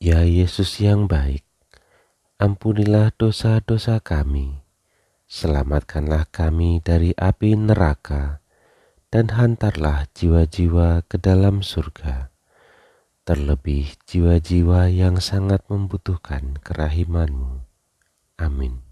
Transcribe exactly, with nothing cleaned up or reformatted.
Ya Yesus yang baik, ampunilah dosa-dosa kami, selamatkanlah kami dari api neraka, dan hantarlah jiwa-jiwa ke dalam surga, terlebih jiwa-jiwa yang sangat membutuhkan kerahiman-Mu. Amin.